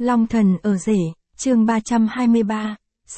Long thần ở rể, chương 323,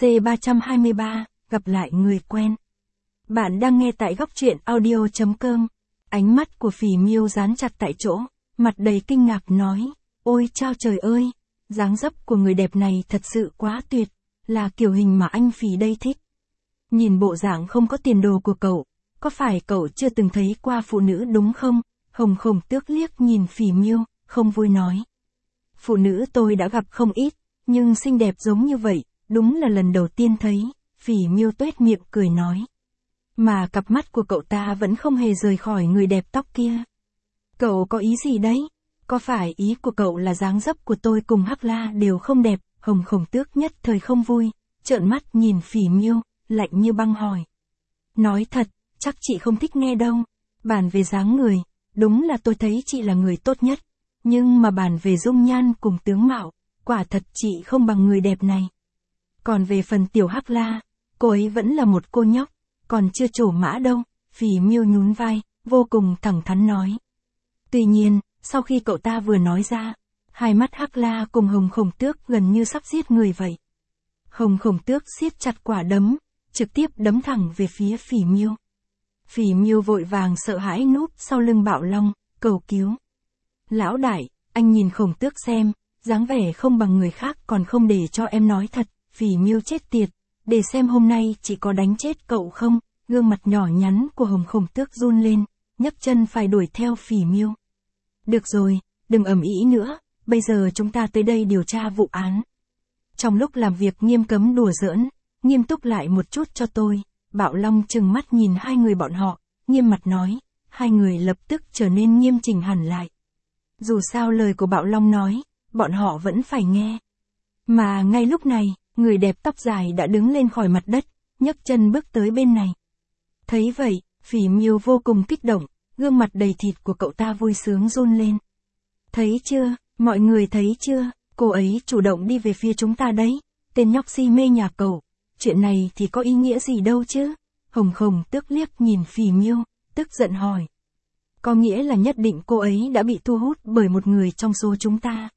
C323, gặp lại người quen. Bạn đang nghe tại góc truyện audio.com. Ánh mắt của Phỉ Miêu dán chặt tại chỗ, mặt đầy kinh ngạc nói, ôi chao trời ơi, dáng dấp của người đẹp này thật sự quá tuyệt, là kiểu hình mà anh Phỉ đây thích. Nhìn bộ dạng không có tiền đồ của cậu, có phải cậu chưa từng thấy qua phụ nữ đúng không? Hồng Khổng Tước liếc nhìn Phỉ Miêu, không vui nói. Phụ nữ tôi đã gặp không ít, nhưng xinh đẹp giống như vậy, đúng là lần đầu tiên thấy, Phỉ Miêu tuét miệng cười nói. Mà cặp mắt của cậu ta vẫn không hề rời khỏi người đẹp tóc kia. Cậu có ý gì đấy? Có phải ý của cậu là dáng dấp của tôi cùng Hắc La đều không đẹp? Hồng Khổng Tước nhất thời không vui, trợn mắt nhìn Phỉ Miêu, lạnh như băng hỏi. Nói thật, chắc chị không thích nghe đâu. Bàn về dáng người, đúng là tôi thấy chị là người tốt nhất. Nhưng mà bàn về dung nhan cùng tướng mạo, quả thật chị không bằng người đẹp này. Còn về phần tiểu Hắc La, cô ấy vẫn là một cô nhóc, còn chưa trổ mã đâu. Phỉ Miêu nhún vai, vô cùng thẳng thắn nói. Tuy nhiên, sau khi cậu ta vừa nói ra, hai mắt Hắc La cùng Hồng Khổng Tước gần như sắp giết người vậy. Hồng Khổng Tước siết chặt quả đấm, trực tiếp đấm thẳng về phía Phỉ Miêu. Phỉ Miêu vội vàng sợ hãi núp sau lưng Bạo Long, cầu cứu. Lão đại, anh nhìn Khổng Tước xem, dáng vẻ không bằng người khác còn không để cho em nói thật. Phỉ Miêu chết tiệt, để xem hôm nay chỉ có đánh chết cậu không. Gương mặt nhỏ nhắn của Hồng Khổng Tước run lên, nhấc chân phải đuổi theo Phỉ Miêu. Được rồi, đừng ầm ĩ nữa, bây giờ chúng ta tới đây điều tra vụ án. Trong lúc làm việc nghiêm cấm đùa giỡn, nghiêm túc lại một chút cho tôi. Bạo Long trừng mắt nhìn hai người bọn họ, nghiêm mặt nói. Hai người lập tức trở nên nghiêm chỉnh hẳn lại. Dù sao lời của Bạo Long nói, bọn họ vẫn phải nghe. Mà ngay lúc này, người đẹp tóc dài đã đứng lên khỏi mặt đất, nhấc chân bước tới bên này. Thấy vậy, Phỉ Miêu vô cùng kích động, gương mặt đầy thịt của cậu ta vui sướng run lên. Thấy chưa, mọi người thấy chưa, cô ấy chủ động đi về phía chúng ta đấy, tên nhóc si mê nhà cậu. Chuyện này thì có ý nghĩa gì đâu chứ? Hồng Khổng Tước liếc nhìn Phỉ Miêu, tức giận hỏi. Có nghĩa là nhất định cô ấy đã bị thu hút bởi một người trong số chúng ta.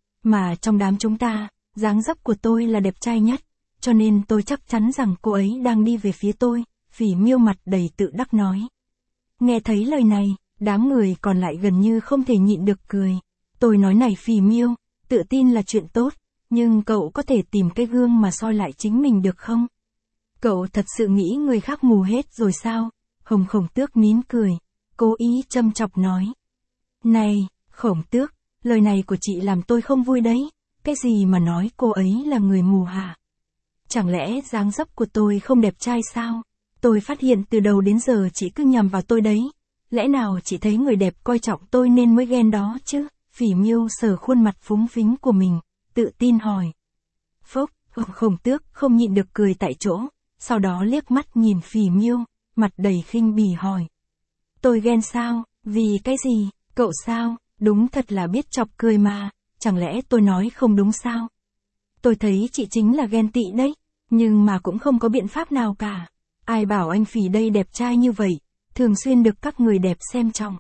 Mà trong đám chúng ta, dáng dấp của tôi là đẹp trai nhất, cho nên tôi chắc chắn rằng cô ấy đang đi về phía tôi. Phỉ Miêu mặt đầy tự đắc nói. Nghe thấy lời này, đám người còn lại gần như không thể nhịn được cười. Tôi nói này Phỉ Miêu, tự tin là chuyện tốt, nhưng cậu có thể tìm cái gương mà soi lại chính mình được không? Cậu thật sự nghĩ người khác mù hết rồi sao? Hồng Khổng Tước nín cười, cố ý châm chọc nói. Này, Khổng Tước, lời này của chị làm tôi không vui đấy. Cái gì mà nói cô ấy là người mù hả? Chẳng lẽ dáng dấp của tôi không đẹp trai sao? Tôi phát hiện từ đầu đến giờ chị cứ nhằm vào tôi đấy. Lẽ nào chị thấy người đẹp coi trọng tôi nên mới ghen đó chứ? Phỉ Miêu sờ khuôn mặt phúng phính của mình, tự tin hỏi. Phốc, Hồng Khổng Tước không nhịn được cười tại chỗ, sau đó liếc mắt nhìn Phỉ Miêu, mặt đầy khinh bỉ hỏi. Tôi ghen sao? Vì cái gì? Cậu sao? Đúng thật là biết chọc cười mà, chẳng lẽ tôi nói không đúng sao? Tôi thấy chị chính là ghen tị đấy, nhưng mà cũng không có biện pháp nào cả. Ai bảo anh Phỉ đây đẹp trai như vậy, thường xuyên được các người đẹp xem trọng.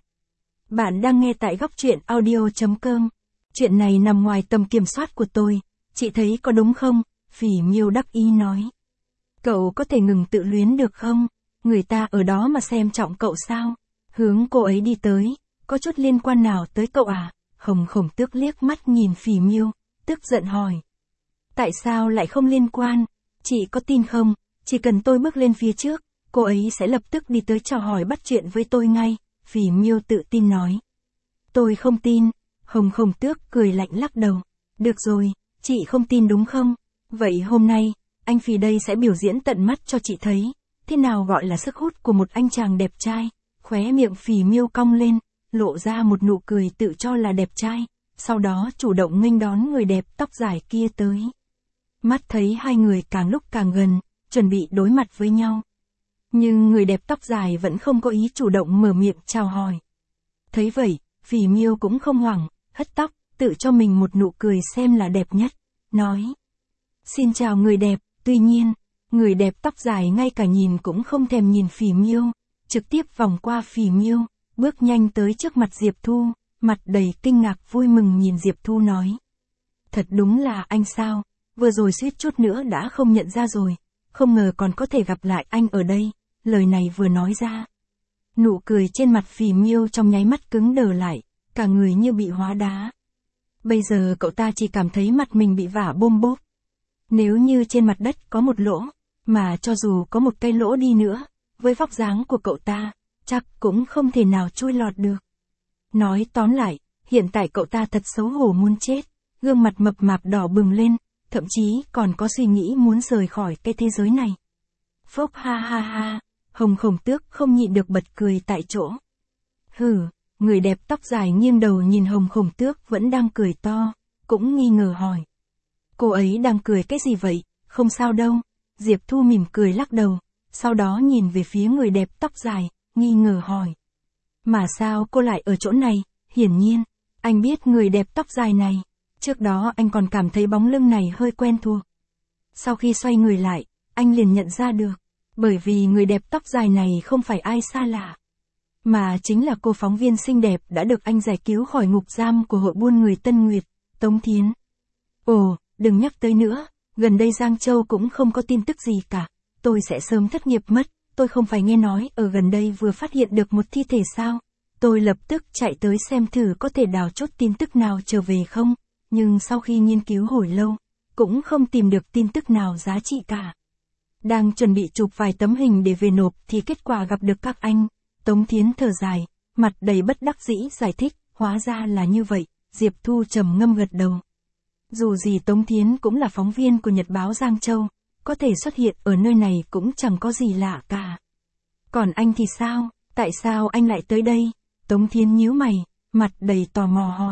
Bạn đang nghe tại góc truyện audio.com. Chuyện này nằm ngoài tầm kiểm soát của tôi, chị thấy có đúng không? Phỉ Miêu đắc ý nói. Cậu có thể ngừng tự luyến được không? Người ta ở đó mà xem trọng cậu sao? Hướng cô ấy đi tới, có chút liên quan nào tới cậu à? Hồng Khổng Tước liếc mắt nhìn Phỉ Miêu, tức giận hỏi. Tại sao lại không liên quan? Chị có tin không? Chỉ cần tôi bước lên phía trước, cô ấy sẽ lập tức đi tới chào hỏi bắt chuyện với tôi ngay. Phỉ Miêu tự tin nói. Tôi không tin. Hồng Khổng Tước cười lạnh lắc đầu. Được rồi, chị không tin đúng không? Vậy hôm nay, anh Phỉ đây sẽ biểu diễn tận mắt cho chị thấy. Thế nào gọi là sức hút của một anh chàng đẹp trai? Khóe miệng Phỉ Miêu cong lên, lộ ra một nụ cười tự cho là đẹp trai. Sau đó chủ động nghênh đón người đẹp tóc dài kia tới. Mắt thấy hai người càng lúc càng gần, chuẩn bị đối mặt với nhau. Nhưng người đẹp tóc dài vẫn không có ý chủ động mở miệng chào hỏi. Thấy vậy, Phỉ Miêu cũng không hoảng, hất tóc, tự cho mình một nụ cười xem là đẹp nhất, nói. Xin chào người đẹp, tuy nhiên, người đẹp tóc dài ngay cả nhìn cũng không thèm nhìn Phỉ Miêu, trực tiếp vòng qua Phỉ Miêu, bước nhanh tới trước mặt Diệp Thu, mặt đầy kinh ngạc vui mừng nhìn Diệp Thu nói. Thật đúng là anh sao, vừa rồi suýt chút nữa đã không nhận ra rồi, không ngờ còn có thể gặp lại anh ở đây, lời này vừa nói ra. Nụ cười trên mặt Phì Miêu trong nháy mắt cứng đờ lại, cả người như bị hóa đá. Bây giờ cậu ta chỉ cảm thấy mặt mình bị vả bôm bốp. Nếu như trên mặt đất có một lỗ, mà cho dù có một cây lỗ đi nữa, với vóc dáng của cậu ta, chắc cũng không thể nào chui lọt được. Nói tóm lại, hiện tại cậu ta thật xấu hổ muốn chết, gương mặt mập mạp đỏ bừng lên, thậm chí còn có suy nghĩ muốn rời khỏi cái thế giới này. Phốc ha ha ha, Hồng Khổng Tước không nhịn được bật cười tại chỗ. Hừ, người đẹp tóc dài nghiêng đầu nhìn Hồng Khổng Tước vẫn đang cười to, cũng nghi ngờ hỏi. Cô ấy đang cười cái gì vậy, không sao đâu. Diệp Thu mỉm cười lắc đầu, sau đó nhìn về phía người đẹp tóc dài, nghi ngờ hỏi. Mà sao cô lại ở chỗ này? Hiển nhiên, anh biết người đẹp tóc dài này. Trước đó anh còn cảm thấy bóng lưng này hơi quen thuộc. Sau khi xoay người lại, anh liền nhận ra được. Bởi vì người đẹp tóc dài này không phải ai xa lạ. Mà chính là cô phóng viên xinh đẹp đã được anh giải cứu khỏi ngục giam của hội buôn người Tân Nguyệt, Tống Thiến. Ồ, đừng nhắc tới nữa, gần đây Giang Châu cũng không có tin tức gì cả. Tôi sẽ sớm thất nghiệp mất, tôi không phải nghe nói ở gần đây vừa phát hiện được một thi thể sao. Tôi lập tức chạy tới xem thử có thể đào chốt tin tức nào trở về không, nhưng sau khi nghiên cứu hồi lâu, cũng không tìm được tin tức nào giá trị cả. Đang chuẩn bị chụp vài tấm hình để về nộp thì kết quả gặp được các anh. Tống Thiến thở dài, mặt đầy bất đắc dĩ giải thích, hóa ra là như vậy. Diệp Thu trầm ngâm gật đầu. Dù gì Tống Thiến cũng là phóng viên của Nhật báo Giang Châu, có thể xuất hiện ở nơi này cũng chẳng có gì lạ cả. Còn anh thì sao, tại sao anh lại tới đây? Tống Thiến nhíu mày, mặt đầy tò mò hỏi.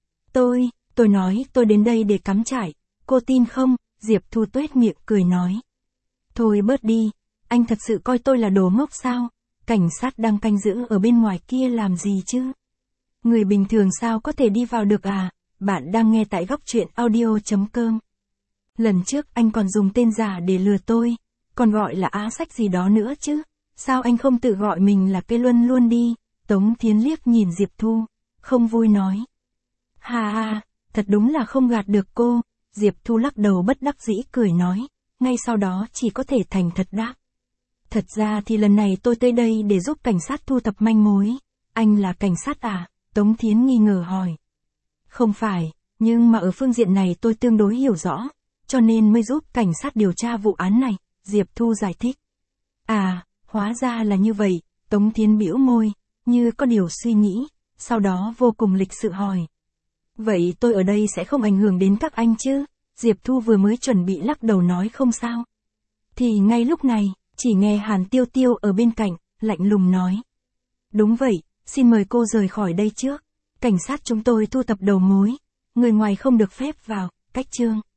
Tôi nói tôi đến đây để cắm trại, cô tin không? Diệp Thu tuét miệng cười nói. Thôi bớt đi, anh thật sự coi tôi là đồ ngốc sao? Cảnh sát đang canh giữ ở bên ngoài kia làm gì chứ? Người bình thường sao có thể đi vào được à? Bạn đang nghe tại góc truyện audio.com. Lần trước anh còn dùng tên giả để lừa tôi, còn gọi là Á Sách gì đó nữa chứ. Sao anh không tự gọi mình là Cây Luân luôn đi? Tống Thiến liếc nhìn Diệp Thu, không vui nói. Hà hà, thật đúng là không gạt được cô. Diệp Thu lắc đầu bất đắc dĩ cười nói, ngay sau đó chỉ có thể thành thật đáp. Thật ra thì lần này tôi tới đây để giúp cảnh sát thu thập manh mối. Anh là cảnh sát à? Tống Thiến nghi ngờ hỏi. Không phải, nhưng mà ở phương diện này tôi tương đối hiểu rõ, cho nên mới giúp cảnh sát điều tra vụ án này, Diệp Thu giải thích. À, hóa ra là như vậy, Tống Thiến bĩu môi, như có điều suy nghĩ, sau đó vô cùng lịch sự hỏi. Vậy tôi ở đây sẽ không ảnh hưởng đến các anh chứ? Diệp Thu vừa mới chuẩn bị lắc đầu nói không sao. Thì ngay lúc này, chỉ nghe Hàn Tiêu Tiêu ở bên cạnh, lạnh lùng nói. Đúng vậy, xin mời cô rời khỏi đây trước. Cảnh sát chúng tôi thu thập đầu mối, người ngoài không được phép vào, cách chương.